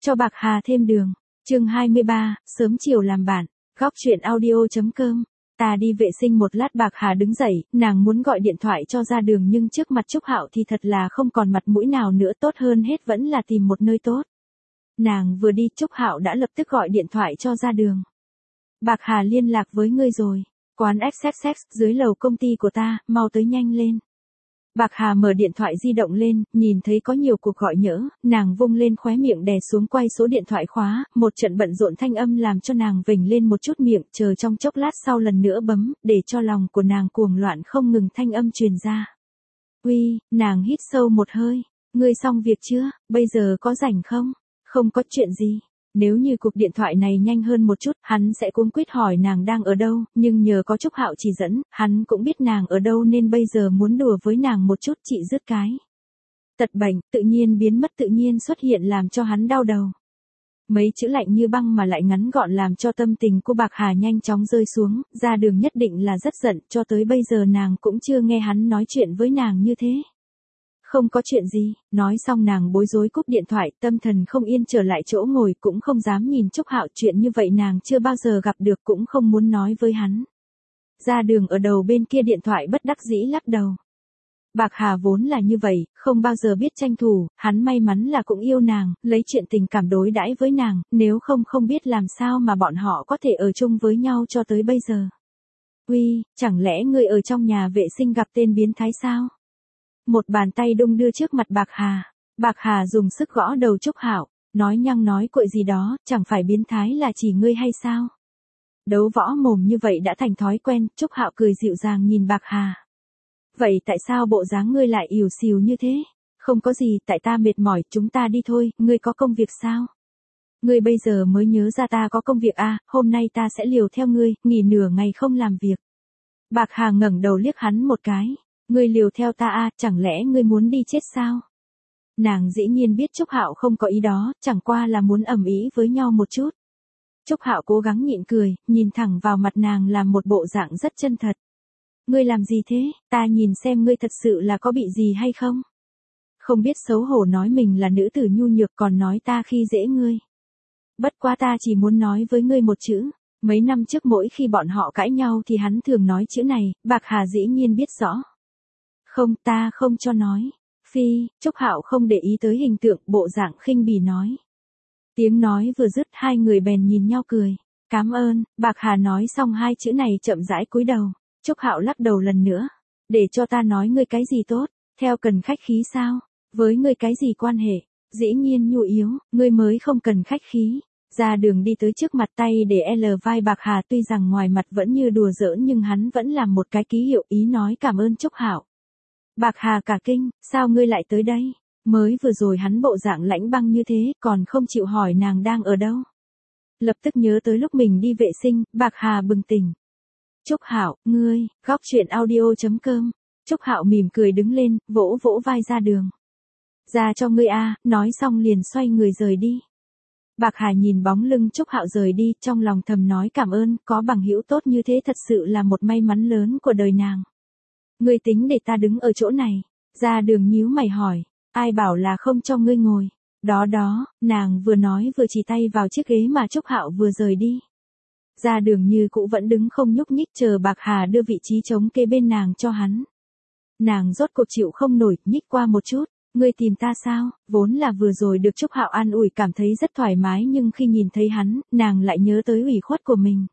Cho bạc hà thêm đường. Chương 23, sớm chiều làm bạn. Góc truyện audio.com. Ta đi vệ sinh một lát, bạc hà đứng dậy, nàng muốn gọi điện thoại cho ra đường nhưng trước mặt Trúc Hạo thì thật là không còn mặt mũi nào nữa, tốt hơn hết vẫn là tìm một nơi tốt. Nàng vừa đi, Trúc Hạo đã lập tức gọi điện thoại cho ra đường. Bạc hà liên lạc với ngươi rồi. Quán XXX dưới lầu công ty của ta, mau tới nhanh lên. Bạc hà mở điện thoại di động lên, nhìn thấy có nhiều cuộc gọi nhỡ, nàng vung lên khóe miệng đè xuống quay số điện thoại khóa, một trận bận rộn thanh âm làm cho nàng vểnh lên một chút miệng, chờ trong chốc lát sau lần nữa bấm, để cho lòng của nàng cuồng loạn không ngừng thanh âm truyền ra. Uy, nàng hít sâu một hơi, ngươi xong việc chưa, bây giờ có rảnh không? Không có chuyện gì. Nếu như cuộc điện thoại này nhanh hơn một chút, hắn sẽ cuống quýt hỏi nàng đang ở đâu, nhưng nhờ có Trúc Hạo chỉ dẫn, hắn cũng biết nàng ở đâu nên bây giờ muốn đùa với nàng một chút chị dứt cái. Tật bệnh, tự nhiên biến mất tự nhiên xuất hiện làm cho hắn đau đầu. Mấy chữ lạnh như băng mà lại ngắn gọn làm cho tâm tình của bạc hà nhanh chóng rơi xuống, ra đường nhất định là rất giận, cho tới bây giờ nàng cũng chưa nghe hắn nói chuyện với nàng như thế. Không có chuyện gì, nói xong nàng bối rối cúp điện thoại, tâm thần không yên trở lại chỗ ngồi, cũng không dám nhìn Trúc Hạo, chuyện như vậy nàng chưa bao giờ gặp được, cũng không muốn nói với hắn. Ra đường ở đầu bên kia điện thoại bất đắc dĩ lắc đầu. Bạc hà vốn là như vậy, không bao giờ biết tranh thủ, hắn may mắn là cũng yêu nàng, lấy chuyện tình cảm đối đãi với nàng, nếu không biết làm sao mà bọn họ có thể ở chung với nhau cho tới bây giờ. Uy, chẳng lẽ ngươi ở trong nhà vệ sinh gặp tên biến thái sao? Một bàn tay đung đưa trước mặt bạc hà. Bạc hà dùng sức gõ đầu Trúc Hạo, nói nhăng nói cuội gì đó, chẳng phải biến thái là chỉ ngươi hay sao? Đấu võ mồm như vậy đã thành thói quen, Trúc Hạo cười dịu dàng nhìn bạc hà. Vậy tại sao bộ dáng ngươi lại ỉu xìu như thế? Không có gì, tại ta mệt mỏi, chúng ta đi thôi, ngươi có công việc sao? Ngươi bây giờ mới nhớ ra ta có công việc à, hôm nay ta sẽ liều theo ngươi, nghỉ nửa ngày không làm việc. Bạc hà ngẩng đầu liếc hắn một cái. Ngươi liều theo ta à, chẳng lẽ ngươi muốn đi chết sao? Nàng dĩ nhiên biết Trúc Hạo không có ý đó, chẳng qua là muốn ầm ĩ với nhau một chút. Trúc Hạo cố gắng nhịn cười, nhìn thẳng vào mặt nàng làm một bộ dạng rất chân thật. Ngươi làm gì thế, ta nhìn xem ngươi thật sự là có bị gì hay không? Không biết xấu hổ nói mình là nữ tử nhu nhược còn nói ta khi dễ ngươi. Bất quá ta chỉ muốn nói với ngươi một chữ. Mấy năm trước mỗi khi bọn họ cãi nhau thì hắn thường nói chữ này, bạc hà dĩ nhiên biết rõ. Không, ta không cho nói. Phi, Trúc Hạo không để ý tới hình tượng, bộ dạng khinh bỉ nói. Tiếng nói vừa dứt, hai người bèn nhìn nhau cười. Cảm ơn, bạc hà nói xong hai chữ này chậm rãi cúi đầu. Trúc Hạo lắc đầu lần nữa. Để cho ta nói ngươi cái gì tốt, theo cần khách khí sao? Với ngươi cái gì quan hệ? Dĩ nhiên nhu yếu, ngươi mới không cần khách khí. Ra đường đi tới trước mặt tay để L vai bạc hà, tuy rằng ngoài mặt vẫn như đùa giỡn nhưng hắn vẫn làm một cái ký hiệu ý nói cảm ơn Trúc Hạo. Bạc hà cả kinh, sao ngươi lại tới đây? Mới vừa rồi hắn bộ dạng lãnh băng như thế, còn không chịu hỏi nàng đang ở đâu. Lập tức nhớ tới lúc mình đi vệ sinh, bạc hà bừng tỉnh. Trúc Hạo, ngươi, góc truyện audio.com. Trúc Hạo mỉm cười đứng lên, vỗ vỗ vai ra đường. Ra cho ngươi a, nói xong liền xoay người rời đi. Bạc hà nhìn bóng lưng Trúc Hạo rời đi, trong lòng thầm nói cảm ơn, có bằng hữu tốt như thế thật sự là một may mắn lớn của đời nàng. Ngươi tính để ta đứng ở chỗ này? Ra đường nhíu mày hỏi, ai bảo là không cho ngươi ngồi? Đó, nàng vừa nói vừa chỉ tay vào chiếc ghế mà Trúc Hạo vừa rời đi. Ra đường như cũ vẫn đứng không nhúc nhích chờ bạc hà đưa vị trí trống kế bên nàng cho hắn. Nàng rốt cuộc chịu không nổi, nhích qua một chút. Ngươi tìm ta sao? Vốn là vừa rồi được Trúc Hạo an ủi cảm thấy rất thoải mái nhưng khi nhìn thấy hắn, nàng lại nhớ tới ủy khuất của mình.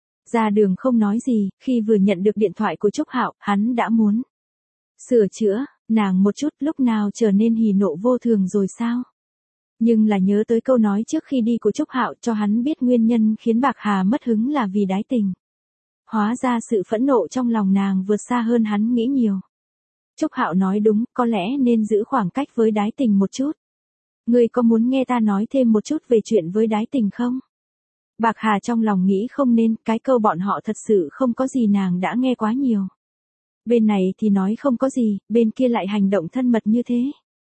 Ra đường không nói gì, khi vừa nhận được điện thoại của Trúc Hạo, hắn đã muốn sửa chữa, nàng một chút, lúc nào trở nên hỉ nộ vô thường rồi sao? Nhưng là nhớ tới câu nói trước khi đi của Trúc Hạo cho hắn biết nguyên nhân khiến bạc hà mất hứng là vì đái tình. Hóa ra sự phẫn nộ trong lòng nàng vượt xa hơn hắn nghĩ nhiều. Trúc Hạo nói đúng, có lẽ nên giữ khoảng cách với đái tình một chút. Ngươi có muốn nghe ta nói thêm một chút về chuyện với đái tình không? Bạc hà trong lòng nghĩ không nên, cái câu bọn họ thật sự không có gì nàng đã nghe quá nhiều. Bên này thì nói không có gì, bên kia lại hành động thân mật như thế.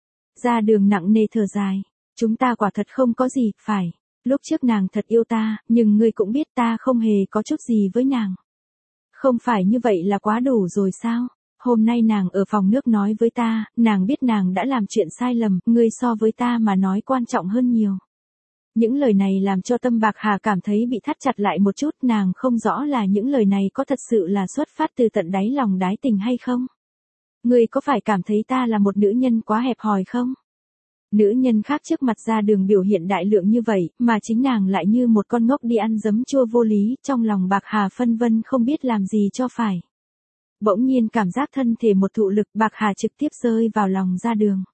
Ra đường nặng nề thở dài. Chúng ta quả thật không có gì, phải. Lúc trước nàng thật yêu ta, nhưng ngươi cũng biết ta không hề có chút gì với nàng. Không phải như vậy là quá đủ rồi sao? Hôm nay nàng ở phòng nước nói với ta, nàng biết nàng đã làm chuyện sai lầm, ngươi so với ta mà nói quan trọng hơn nhiều. Những lời này làm cho tâm Bạc Hà cảm thấy bị thắt chặt lại một chút, nàng không rõ là những lời này có thật sự là xuất phát từ tận đáy lòng đái tình hay không. Ngươi có phải cảm thấy ta là một nữ nhân quá hẹp hòi không? Nữ nhân khác trước mặt Ra Đường biểu hiện đại lượng như vậy, mà chính nàng lại như một con ngốc đi ăn giấm chua vô lý, trong lòng Bạc Hà phân vân không biết làm gì cho phải. Bỗng nhiên cảm giác thân thể một thụ lực, Bạc Hà trực tiếp rơi vào lòng Ra Đường.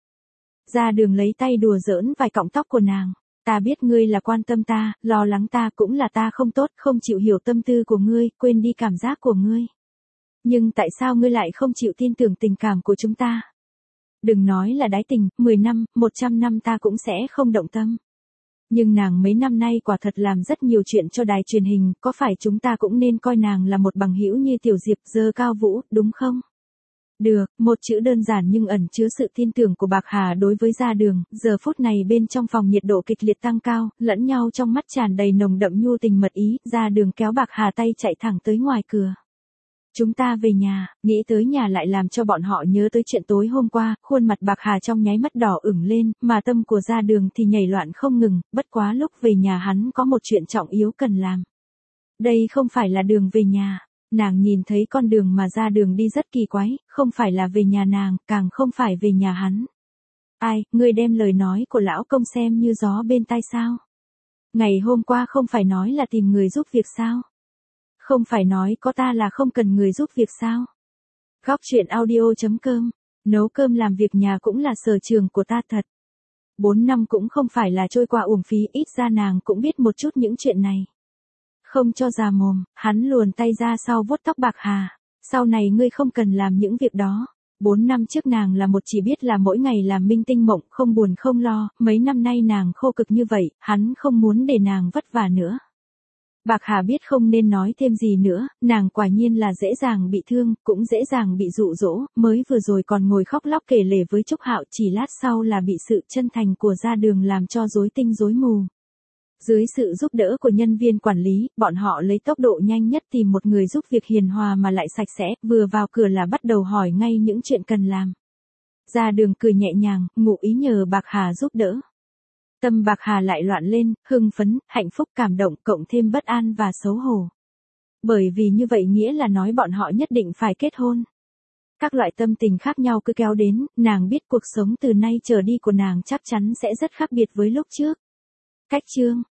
Ra Đường lấy tay đùa giỡn vài cọng tóc của nàng. Ta biết ngươi là quan tâm ta, lo lắng ta, cũng là ta không tốt, không chịu hiểu tâm tư của ngươi, quên đi cảm giác của ngươi. Nhưng tại sao ngươi lại không chịu tin tưởng tình cảm của chúng ta? Đừng nói là đái tình, 10 năm, 100 năm ta cũng sẽ không động tâm. Nhưng nàng mấy năm nay quả thật làm rất nhiều chuyện cho đài truyền hình, có phải chúng ta cũng nên coi nàng là một bằng hữu như Tiểu Diệp, Dơ Cao Vũ, đúng không? Được, một chữ đơn giản nhưng ẩn chứa sự tin tưởng của Bạc Hà đối với Ra Đường, giờ phút này bên trong phòng nhiệt độ kịch liệt tăng cao, lẫn nhau trong mắt tràn đầy nồng đậm nhu tình mật ý, Ra Đường kéo Bạc Hà tay chạy thẳng tới ngoài cửa. Chúng ta về nhà, nghĩ tới nhà lại làm cho bọn họ nhớ tới chuyện tối hôm qua, khuôn mặt Bạc Hà trong nháy mắt đỏ ửng lên, mà tâm của Ra Đường thì nhảy loạn không ngừng, bất quá lúc về nhà hắn có một chuyện trọng yếu cần làm. Đây không phải là đường về nhà. Nàng nhìn thấy con đường mà Ra Đường đi rất kỳ quái, không phải là về nhà nàng, càng không phải về nhà hắn. Ai, ngươi đem lời nói của lão công xem như gió bên tai sao? Ngày hôm qua không phải nói là tìm người giúp việc sao? Không phải nói có ta là không cần người giúp việc sao? Góc truyện audio.com, nấu cơm làm việc nhà cũng là sở trường của ta thật. 4 năm cũng không phải là trôi qua uổng phí, ít ra nàng cũng biết một chút những chuyện này. Không cho già mồm, hắn luồn tay ra sau vuốt tóc Bạc Hà. Sau này ngươi không cần làm những việc đó. 4 năm trước nàng là một chỉ biết là mỗi ngày làm minh tinh mộng, không buồn không lo, mấy năm nay nàng khô cực như vậy, hắn không muốn để nàng vất vả nữa. Bạc Hà biết không nên nói thêm gì nữa, nàng quả nhiên là dễ dàng bị thương, cũng dễ dàng bị dụ dỗ, mới vừa rồi còn ngồi khóc lóc kể lể với Trúc Hạo, chỉ lát sau là bị sự chân thành của Ra Đường làm cho rối tinh rối mù. Dưới sự giúp đỡ của nhân viên quản lý, bọn họ lấy tốc độ nhanh nhất tìm một người giúp việc hiền hòa mà lại sạch sẽ, vừa vào cửa là bắt đầu hỏi ngay những chuyện cần làm. Ra Đường cười nhẹ nhàng, ngụ ý nhờ Bạc Hà giúp đỡ. Tâm Bạc Hà lại loạn lên, hưng phấn, hạnh phúc, cảm động, cộng thêm bất an và xấu hổ. Bởi vì như vậy nghĩa là nói bọn họ nhất định phải kết hôn. Các loại tâm tình khác nhau cứ kéo đến, nàng biết cuộc sống từ nay trở đi của nàng chắc chắn sẽ rất khác biệt với lúc trước. Cách chương